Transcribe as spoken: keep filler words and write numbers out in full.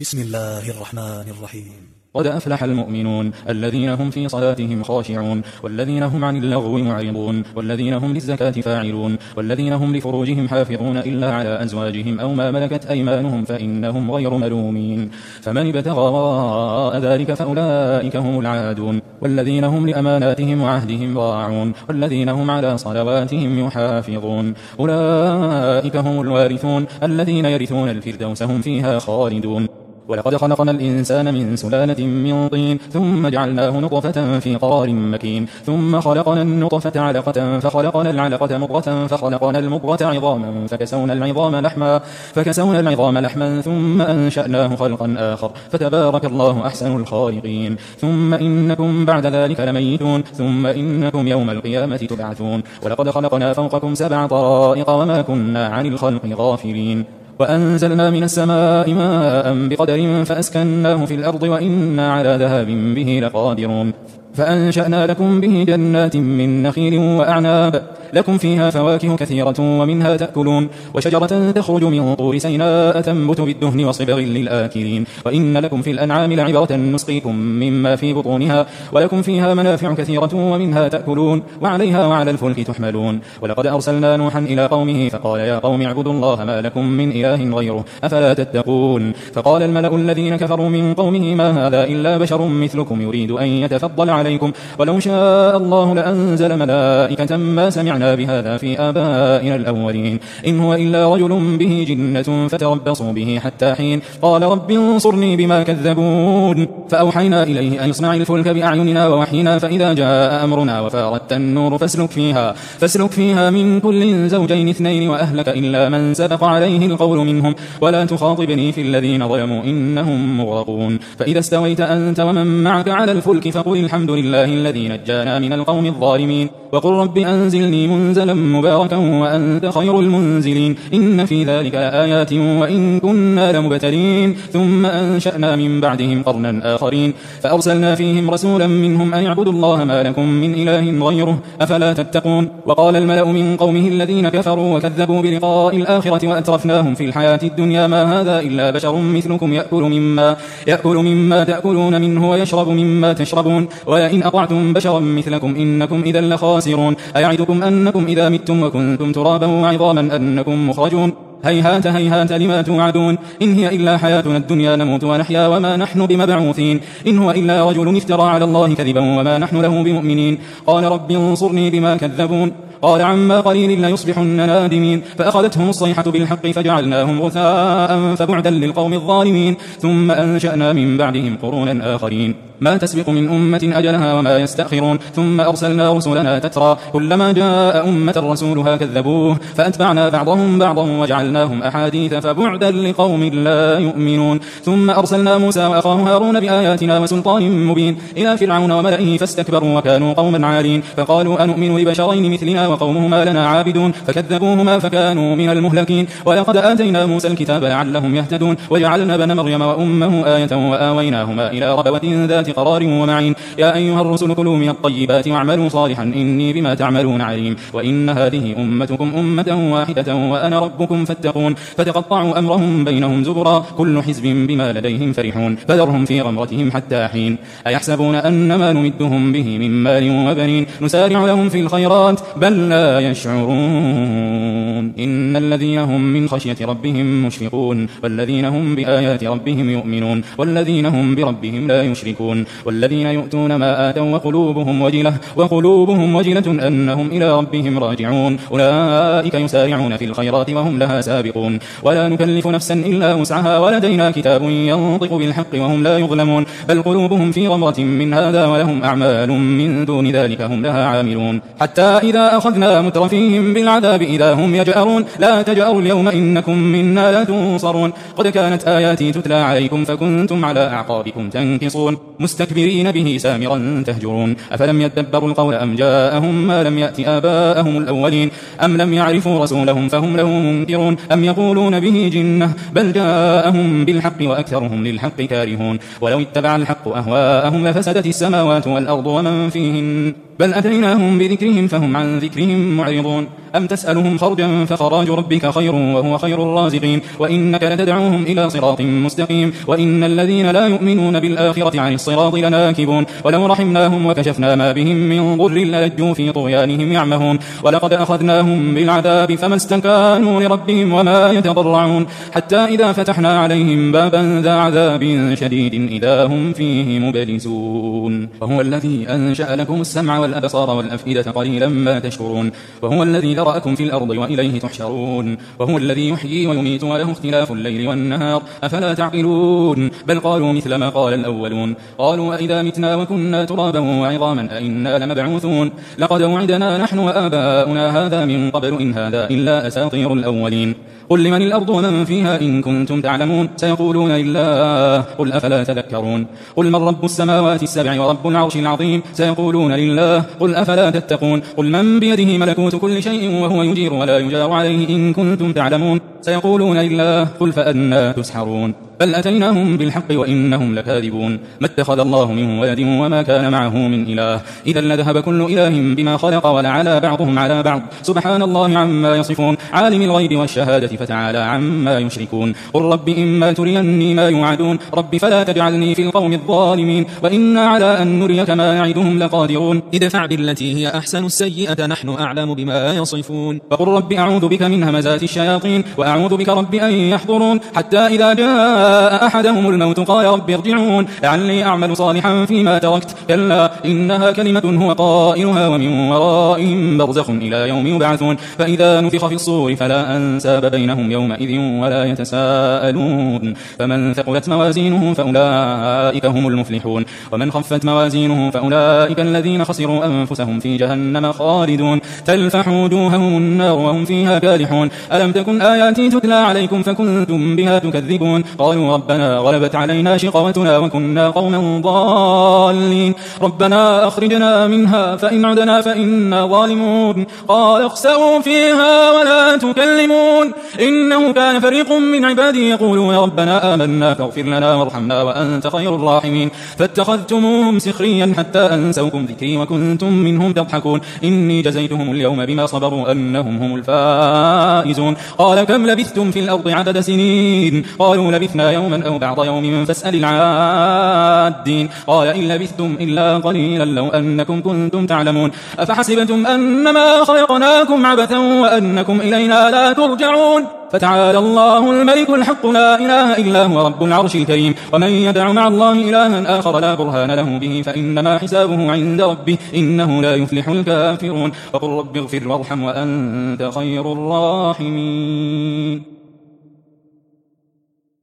بسم الله الرحمن الرحيم. قد أفلح المؤمنون الذين هم في صلاتهم خاشعون والذين هم عن اللغو معرضون والذين هم للزكاة فاعلون والذين هم لفروجهم حافظون إلا على أزواجهم أو ما ملكت أيمانهم فإنهم غير ملومين، فمن ابتغى وراء ذلك فأولئك هم العادون، والذين هم لأماناتهم وعهدهم راعون والذين هم على صلواتهم يحافظون، أولئك هم الوارثون الذين يرثون الفردوس هم فيها خالدون. ولقد خلقنا الإنسان من سلالة من طين ثم جعلناه نطفة في قرار مكين، ثم خلقنا النطفة علقة فخلقنا العلقة مضغة فخلقنا المضغة عظاما فكسونا العظام لحما فكسونا العظام لحما ثم أنشأناه خلقا آخر فتبارك الله أحسن الخالقين. ثم إنكم بعد ذلك لميتون ثم إنكم يوم القيامة تبعثون. ولقد خلقنا فوقكم سبع طرائق وما كنا عن الخلق غافلين. وأنزلنا من السماء ماء بقدر فأسكناه في الأرض وإنا على ذهاب به لقادرون. فأنشأنا لكم به جنات من نخيل وأعناب لكم فيها فواكه كثيرة ومنها تأكلون، وشجرة تخرج من طور سيناء تنبت بالدهن وصبغ للآكلين. وإن لكم في الأنعام لعبرة نسقيكم مما في بطونها ولكم فيها منافع كثيرة ومنها تأكلون وعليها وعلى الفلك تحملون. ولقد أرسلنا نوحا إلى قومه فقال يا قوم اعبدوا الله ما لكم من إله غيره أفلا تتقون. فقال الملأ الذين كفروا من قومه ما هذا إلا بشر مثلكم يريد أن يتفضل عليكم ولو شاء الله لأنزل ملائكة ما سمعنا بهذا في آبائنا الأولين إن هو إلا رجل به جنة فتربصوا به حتى حين. قال رب انصرني بما كذبون. فأوحينا إليه أن يصنع الفلك بأعيننا ووحينا فإذا جاء أمرنا وفارت النور فاسلك فيها فاسلك فيها من كل زوجين اثنين وأهلك إلا من سبق عليه القول منهم ولا تخاطبني في الذين ظلموا إنهم مغرقون. فإذا استويت أنت ومن معك على الفلك فقل الحمد لله الذي نجانا من القوم الظالمين وقل رب أنزلني منزلا مباركا وأنت خير المنزلين. إن في ذلك لآيات وإن كنا لمبتلين. ثم أنشأنا من بعدهم قرنا آخرين فأرسلنا فيهم رسولا منهم أن اعبدوا الله ما لكم من إله غيره أفلا تتقون. وقال الملأ من قومه الذين كفروا وكذبوا بلقاء الآخرة وأترفناهم في الحياة الدنيا ما هذا إلا بشر مثلكم يأكل مما, يأكل مما تأكلون منه ويشرب مما تشربون ولئن أطعتم بشرا مثلكم إنكم إذا لخاسرون. أيعدكم أنكم إذا متم وكنتم ترابا وعظاما أنكم مخرجون. هيهات هيهات لما توعدون. إن هي إلا حياتنا الدنيا نموت ونحيا وما نحن بمبعوثين. إن هو إلا رجل افترى على الله كذبا وما نحن له بمؤمنين. قال رب انصرني بما كذبون. قال عما قليل ليصبحن نادمين. فأخذتهم الصيحة بالحق فجعلناهم غثاء فبعدا للقوم الظالمين. ثم أنشأنا من بعدهم قرونا آخرين ما تسبق من أمة أجلها وما يستأخرون. ثم أرسلنا رسلنا تترى كلما جاء أمة رسولها كذبوه فأتبعنا بعضهم بعضا وجعلناهم أحاديث فبعدا لقوم لا يؤمنون. ثم أرسلنا موسى وأخاه هارون بآياتنا وسلطان مبين إلى فرعون وملئه فاستكبروا وكانوا قوما عالين. فقالوا أنؤمن لبشرين مثلنا وقومهما لنا عابدون فكذبوهما فكانوا من المهلكين. ولقد آتينا موسى الكتاب لعلهم يهتدون وجعلنا ابن مريم وأمه آية وآويناهما إلى ربوة ذات قرار ومعين. يا أيها الرسل كلوا من الطيبات واعملوا صالحا إني بما تعملون عليم. وإن هذه أمتكم أمة واحدة وأنا ربكم فاتقون. فتقطعوا أمرهم بينهم زبرا كل حزب بما لديهم فرحون. فذرهم في غمرتهم حتى حين. أيحسبون أن ما نمدهم به من مال وبنين نسارع لهم في الخيرات بل لا يشعرون. إن الذين هم من خشية ربهم مشفقون والذين هم بآيات ربهم يؤمنون والذين هم بربهم لا يشركون والذين يؤتون ما آتوا وقلوبهم وجلة وقلوبهم وجلة أنهم إلى ربهم راجعون أولئك يسارعون في الخيرات وهم لها سابقون. ولا نكلف نفسا إلا وسعها ولدينا كتاب ينطق بالحق وهم لا يظلمون بل قلوبهم في غمرة من هذا ولهم أعمال من دون ذلك هم لها عاملون. حتى إذا أخذنا مترفيهم بالعذاب إذا هم يجأرون لا تجأروا اليوم إنكم منا لا تنصرون. قد كانت آياتي تتلى عليكم فكنتم على أعقابكم تنكصون مستكبرين به سامرا تهجرون. أفلم يدبروا القول أم جاءهم ما لم يأت آباءهم الأولين أم لم يعرفوا رسولهم فهم له منكرون أم يقولون به جنة بل جاءهم بالحق وأكثرهم للحق كارهون. ولو اتبع الحق أهواءهم لفسدت السماوات والأرض ومن فيهن بل أتيناهم بذكرهم فهم عن ذكرهم معرضون أم تسألهم خرجا فخراج ربك خير وهو خير الرازقين وإنك لتدعوهم إلى صراط مستقيم وإن الذين لا يؤمنون بالآخرة عن الصراط لناكبون ولو رحمناهم وكشفنا ما بهم من ضر للجوا في طغيانهم يعمهون ولقد أخذناهم بالعذاب فما استكانوا لربهم وما يتضرعون حتى إذا فتحنا عليهم بابا ذا عذاب شديد إذا هم فيه مبلسون وهو الذي أنشأ لكم السمع والأبصار والأفئدة قليلا ما تشكرون وهو الذي ذرأكم في الأرض وإليه تحشرون وهو الذي يحيي ويميت وله اختلاف الليل والنهار أفلا تعقلون بل قالوا مثل ما قال الأولون قالوا أئذا متنا وكنا ترابا وعظاما أئنا لمبعوثون لقد وعدنا نحن وآباؤنا هذا من قبل إن هذا إلا أساطير الأولين قل لمن الأرض ومن فيها إن كنتم تعلمون سيقولون لله قل أفلا تذكرون قل من رب السماوات السبع ورب العرش العظيم سيقولون لله قل أفلا تتقون قل من بيده ملكوت كل شيء وهو يجير ولا يجار عليه إن كنتم تعلمون سيقولون لله قل فأنا تسحرون بل أتيناهم بالحق وإنهم لكاذبون ما اتخذ الله من ولد وما كان معه من إله إذا لذهب كل إله بما خلق ولعلى بعضهم على بعض سبحان الله عما يصفون عالم الغيب والشهادة فتعالى عما يشركون قل رب إما تريني ما يوعدون رب فلا تجعلني في القوم الظالمين وإنا على أن نريك ما نعدهم لقادرون ادفع بالتي هي أحسن السيئة نحن أعلم بما يصفون فقل رب أعوذ بك من همزات الشياطين وأعوذ بك رب أن يحضرون حتى إذا جاء أحدهم الموت قال رب ارجعون لعلي أعمل صالحا فيما تركت كلا إنها كلمة هو قائلها ومن ورائهم برزخ إلى يوم يبعثون فإذا نفخ في الصور فلا أنساب بينهم يومئذ ولا يتساءلون فمن ثقلت موازينه فأولئك هم المفلحون ومن خفت موازينه فأولئك الذين خسروا أنفسهم في جهنم خالدون تلفح وجوههم النار وهم فيها كالحون ألم تكن آياتي تتلى عليكم فكنتم بها تكذبون قالوا ربنا غلبت علينا شقوتنا وكنا قوما ضالين ربنا أخرجنا منها فإن عدنا فإنا ظالمون قال اخسئوا فيها ولا تكلمون إنه كان فريق من عبادي يقولون ربنا آمنا فاغفر لنا وارحمنا وأنت خير الراحمين فاتخذتموهم سخريا حتى أنسوكم ذكري وكنتم منهم تضحكون إني جزيتهم اليوم بما صبروا أنهم هم الفائزون قال كم لبثتم في الأرض عدد سنين قالوا لبثنا يوما أو بعض يوم فاسأل العادين قال إن لبثتم إلا قليلا لو أنكم كنتم تعلمون أفحسبتم أنما خلقناكم عبثا وأنكم إلينا لا ترجعون فتعالى الله الملك الحق لا إله إلا هو رب العرش الكريم ومن يدع مع الله إلها آخر لا برهان له به فإنما حسابه عند ربه إنه لا يفلح الكافرون وقل رب اغفر وارحم وأنت خير الراحمين